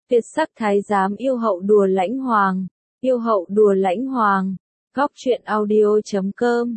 Tuyệt sắc thái giám yêu hậu đùa lãnh hoàng. Yêu hậu đùa lãnh hoàng. Góc truyện audio.com.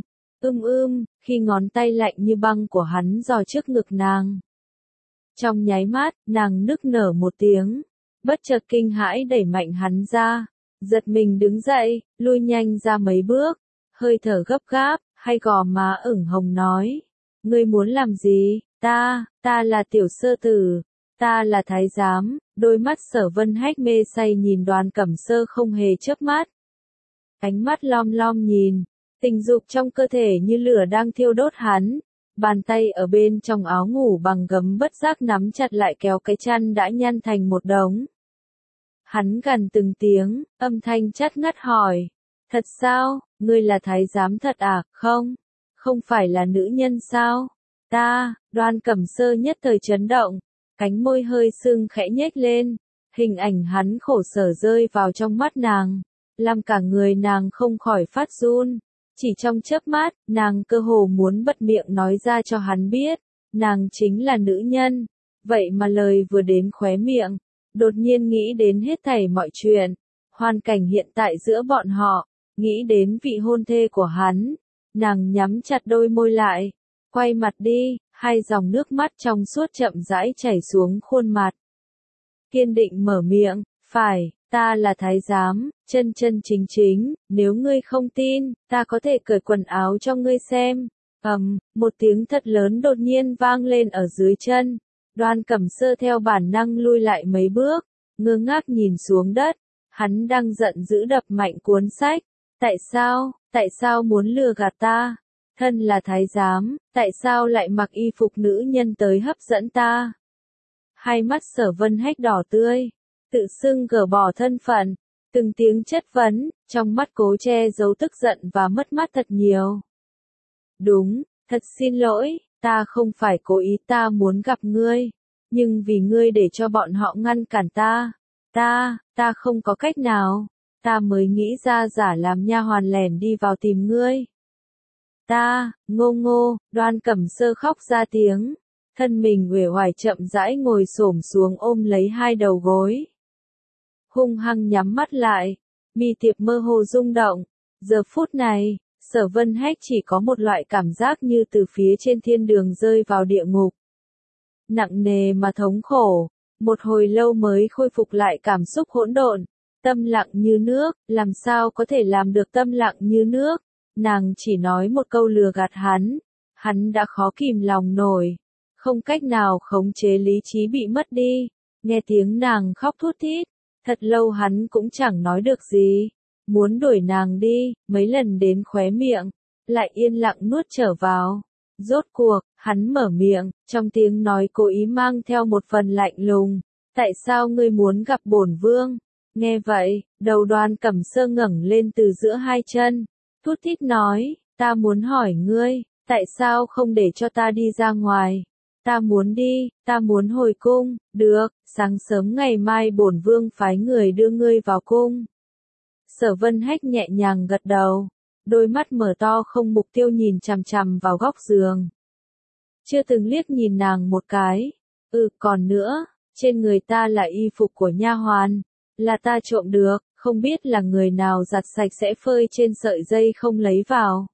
Khi ngón tay lạnh như băng của hắn dò trước ngực nàng. Trong nháy mắt, nàng nức nở một tiếng. Bất chợt kinh hãi đẩy mạnh hắn ra. Giật mình đứng dậy, lui nhanh ra mấy bước. Hơi thở gấp gáp, hay gò má ửng hồng nói. Ngươi muốn làm gì? Ta là tiểu sơ tử. Ta là thái giám. Đôi mắt Sở Vân Hách mê say nhìn Đoàn Cẩm Sơ không hề chớp mắt. Ánh mắt lom lom nhìn. Tình dục trong cơ thể như lửa đang thiêu đốt hắn. Bàn tay ở bên trong áo ngủ bằng gấm bất giác nắm chặt lại kéo cái chăn đã nhăn thành một đống. Hắn gằn từng tiếng, âm thanh chát ngắt hỏi. Thật sao, ngươi là thái giám thật à? Không phải là nữ nhân sao? Đoàn Cẩm Sơ nhất thời chấn động, cánh môi hơi sưng khẽ nhếch lên, hình ảnh hắn khổ sở rơi vào trong mắt nàng, làm cả người nàng không khỏi phát run. Chỉ trong chớp mắt, nàng cơ hồ muốn bật miệng nói ra cho hắn biết, nàng chính là nữ nhân. Vậy mà lời vừa đến khóe miệng, đột nhiên nghĩ đến hết thảy mọi chuyện, hoàn cảnh hiện tại giữa bọn họ, nghĩ đến vị hôn thê của hắn, nàng nhắm chặt đôi môi lại, quay mặt đi, hai dòng nước mắt trong suốt chậm rãi chảy xuống khuôn mặt. Kiên định mở miệng, phải, ta là thái giám, chân chính, nếu ngươi không tin, ta có thể cởi quần áo cho ngươi xem. Một tiếng thật lớn đột nhiên vang lên ở dưới chân. Đoàn Cẩm Sơ theo bản năng lui lại mấy bước, ngơ ngác nhìn xuống đất, hắn đang giận dữ đập mạnh cuốn sách. Tại sao muốn lừa gạt ta? Thân là thái giám, tại sao lại mặc y phục nữ nhân tới hấp dẫn ta? Hai mắt Sở Vân Hách đỏ tươi, tự xưng gỡ bỏ thân phận, từng tiếng chất vấn, trong mắt cố che giấu tức giận và mất mát thật nhiều. Đúng, thật xin lỗi, ta không phải cố ý, ta muốn gặp ngươi, nhưng vì ngươi để cho bọn họ ngăn cản ta không có cách nào, ta mới nghĩ ra giả làm nha hoàn lẻn đi vào tìm ngươi. Ngô, Đoàn Cẩm Sơ khóc ra tiếng, thân mình uể oải chậm rãi ngồi xổm xuống ôm lấy hai đầu gối. Hung hăng nhắm mắt lại, mi tiệp mơ hồ rung động, giờ phút này, Sở Vân Hách chỉ có một loại cảm giác như từ phía trên thiên đường rơi vào địa ngục. Nặng nề mà thống khổ, một hồi lâu mới khôi phục lại cảm xúc hỗn độn, tâm lặng như nước, làm sao có thể làm được tâm lặng như nước, nàng chỉ nói một câu lừa gạt hắn đã khó kìm lòng nổi, không cách nào khống chế lý trí bị mất đi, nghe tiếng nàng khóc thút thít, thật lâu hắn cũng chẳng nói được gì. Muốn đuổi nàng đi, mấy lần đến khóe miệng, lại yên lặng nuốt trở vào. Rốt cuộc, hắn mở miệng, trong tiếng nói cố ý mang theo một phần lạnh lùng. Tại sao ngươi muốn gặp bổn vương? Nghe vậy, đầu Đoàn Cẩm Sơ ngẩng lên từ giữa hai chân, thút thít nói, ta muốn hỏi ngươi, tại sao không để cho ta đi ra ngoài? Ta muốn đi, ta muốn hồi cung, được, sáng sớm ngày mai bổn vương phái người đưa ngươi vào cung. Sở Vân Hách nhẹ nhàng gật đầu, đôi mắt mở to không mục tiêu nhìn chằm chằm vào góc giường. Chưa từng liếc nhìn nàng một cái. Còn nữa, trên người ta là y phục của nha hoàn, là ta trộm được, không biết là người nào giặt sạch sẽ phơi trên sợi dây không lấy vào.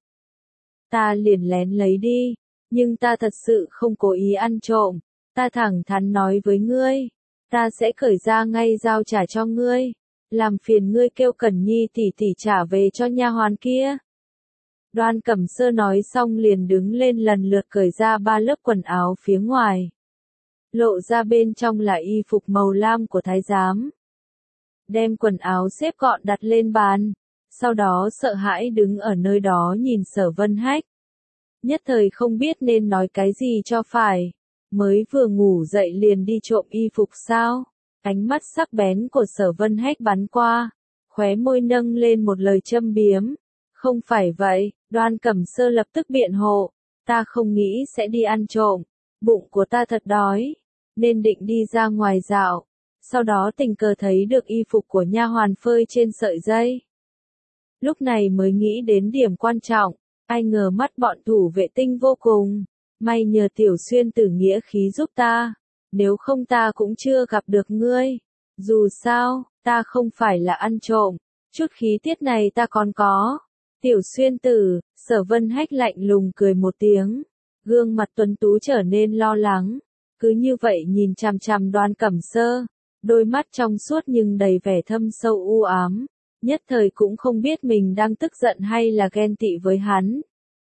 Ta liền lén lấy đi, nhưng ta thật sự không cố ý ăn trộm, ta thẳng thắn nói với ngươi, ta sẽ cởi ra ngay giao trả cho ngươi. Làm phiền ngươi kêu Cẩn Nhi tỷ tỷ trả về cho nha hoàn kia. Đoàn Cẩm Sơ nói xong liền đứng lên lần lượt cởi ra 3 lớp quần áo phía ngoài. Lộ ra bên trong là y phục màu lam của thái giám. Đem quần áo xếp gọn đặt lên bàn, sau đó sợ hãi đứng ở nơi đó nhìn Sở Vân Hách. Nhất thời không biết nên nói cái gì cho phải, mới vừa ngủ dậy liền đi trộm y phục sao? Ánh mắt sắc bén của Sở Vân Hách bắn qua, khóe môi nâng lên một lời châm biếm. Không phải vậy, Đoàn Cẩm Sơ lập tức biện hộ, ta không nghĩ sẽ đi ăn trộm, bụng của ta thật đói, nên định đi ra ngoài dạo, sau đó tình cờ thấy được y phục của nha hoàn phơi trên sợi dây. Lúc này mới nghĩ đến điểm quan trọng, ai ngờ mắt bọn thủ vệ tinh vô cùng, may nhờ tiểu xuyên tử nghĩa khí giúp ta. Nếu không ta cũng chưa gặp được ngươi. Dù sao, ta không phải là ăn trộm, chút khí tiết này ta còn có. Tiểu Xuyên Tử, Sở Vân Hách lạnh lùng cười một tiếng, gương mặt tuấn tú trở nên lo lắng, cứ như vậy nhìn chằm chằm Đoan Cẩm Sơ, đôi mắt trong suốt nhưng đầy vẻ thâm sâu u ám, nhất thời cũng không biết mình đang tức giận hay là ghen tị với hắn.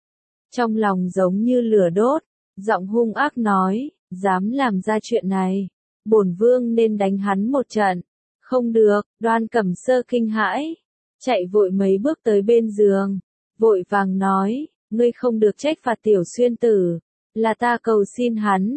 Trong lòng giống như lửa đốt, giọng hung ác nói, dám làm ra chuyện này, bổn vương nên đánh hắn một trận. Không được, Đoan Cẩm Sơ kinh hãi, chạy vội mấy bước tới bên giường, vội vàng nói, ngươi không được trách phạt Tiểu Xuyên Tử, là ta cầu xin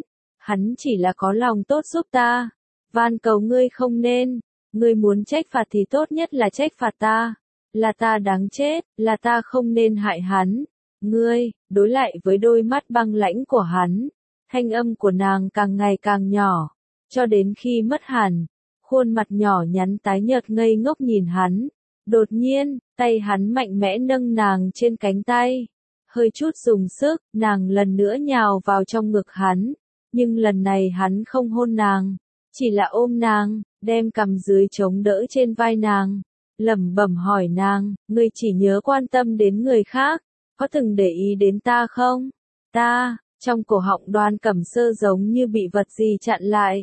hắn chỉ là có lòng tốt giúp ta, van cầu ngươi không nên, ngươi muốn trách phạt thì tốt nhất là trách phạt ta, là ta đáng chết, là ta không nên hại hắn. Ngươi, đối lại với đôi mắt băng lãnh của hắn, thanh âm của nàng càng ngày càng nhỏ, cho đến khi mất hẳn, khuôn mặt nhỏ nhắn tái nhợt ngây ngốc nhìn hắn. Đột nhiên, tay hắn mạnh mẽ nâng nàng trên cánh tay, hơi chút dùng sức, nàng lần nữa nhào vào trong ngực hắn, nhưng lần này hắn không hôn nàng, chỉ là ôm nàng, đem cằm dưới chống đỡ trên vai nàng, lẩm bẩm hỏi nàng, ngươi chỉ nhớ quan tâm đến người khác, có từng để ý đến ta không? Ta, trong cổ họng Đoan Cẩm Sơ giống như bị vật gì chặn lại.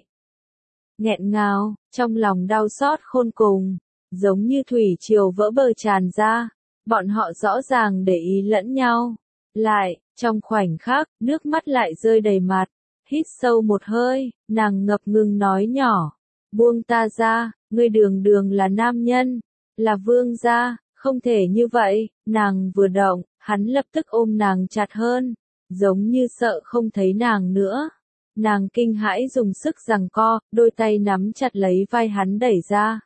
Nghẹn ngào, trong lòng đau xót khôn cùng, giống như thủy triều vỡ bờ tràn ra, bọn họ rõ ràng để ý lẫn nhau. Lại, trong khoảnh khắc, nước mắt lại rơi đầy mặt, hít sâu một hơi, nàng ngập ngừng nói nhỏ, buông ta ra, ngươi đường đường là nam nhân, là vương gia, không thể như vậy. Nàng vừa động, hắn lập tức ôm nàng chặt hơn, giống như sợ không thấy nàng nữa. Nàng kinh hãi dùng sức giằng co, đôi tay nắm chặt lấy vai hắn đẩy ra.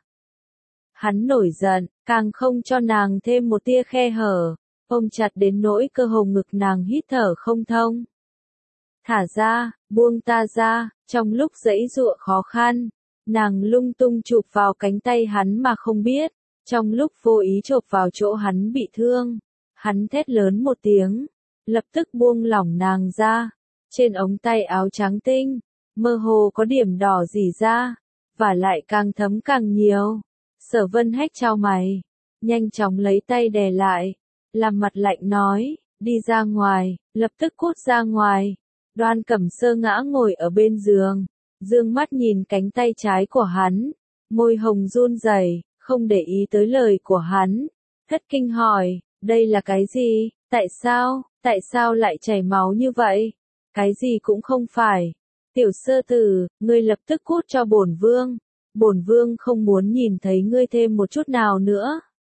Hắn nổi giận, càng không cho nàng thêm một tia khe hở, ôm chặt đến nỗi cơ hồng ngực nàng hít thở không thông. Thả ra, buông ta ra, trong lúc giãy giụa khó khăn, nàng lung tung chụp vào cánh tay hắn mà không biết, trong lúc vô ý chộp vào chỗ hắn bị thương, hắn thét lớn một tiếng, lập tức buông lỏng nàng ra, trên ống tay áo trắng tinh, mơ hồ có điểm đỏ rỉ ra, và lại càng thấm càng nhiều. Sở Vân Hách chau mày, nhanh chóng lấy tay đè lại, làm mặt lạnh nói, đi ra ngoài, lập tức cút ra ngoài. Đoan Cẩm Sơ ngã ngồi ở bên giường, dương mắt nhìn cánh tay trái của hắn, môi hồng run rẩy, không để ý tới lời của hắn, thất kinh hỏi, đây là cái gì, tại sao lại chảy máu như vậy, cái gì cũng không phải. Tiểu Sơ Tử, ngươi lập tức cút cho bổn vương không muốn nhìn thấy ngươi thêm một chút nào nữa.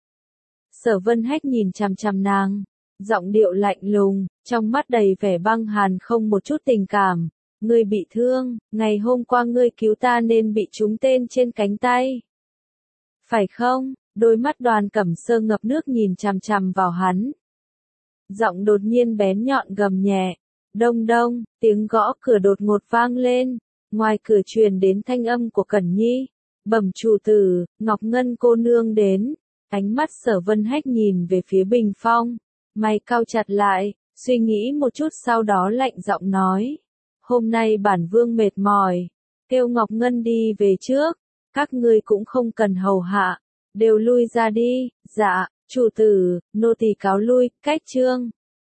Sở Vân Hách nhìn chằm chằm nàng, giọng điệu lạnh lùng, trong mắt đầy vẻ băng hàn không một chút tình cảm. Ngươi bị thương, ngày hôm qua ngươi cứu ta nên bị trúng tên trên cánh tay. Phải không? Đôi mắt Đoan Cẩm Sơ ngập nước nhìn chằm chằm vào hắn. Giọng đột nhiên bén nhọn gầm nhẹ. Đông đông, tiếng gõ cửa đột ngột vang lên. Ngoài cửa truyền đến thanh âm của Cẩn Nhi. Bẩm chủ tử, Ngọc Ngân cô nương đến. Ánh mắt Sở Vân Hách nhìn về phía bình phong. Mày cau chặt lại, suy nghĩ một chút sau đó lạnh giọng nói. Hôm nay bản vương mệt mỏi. Kêu Ngọc Ngân đi về trước. Các ngươi cũng không cần hầu hạ. Đều lui ra đi. Dạ, chủ tử, nô tỳ cáo lui, cách chương.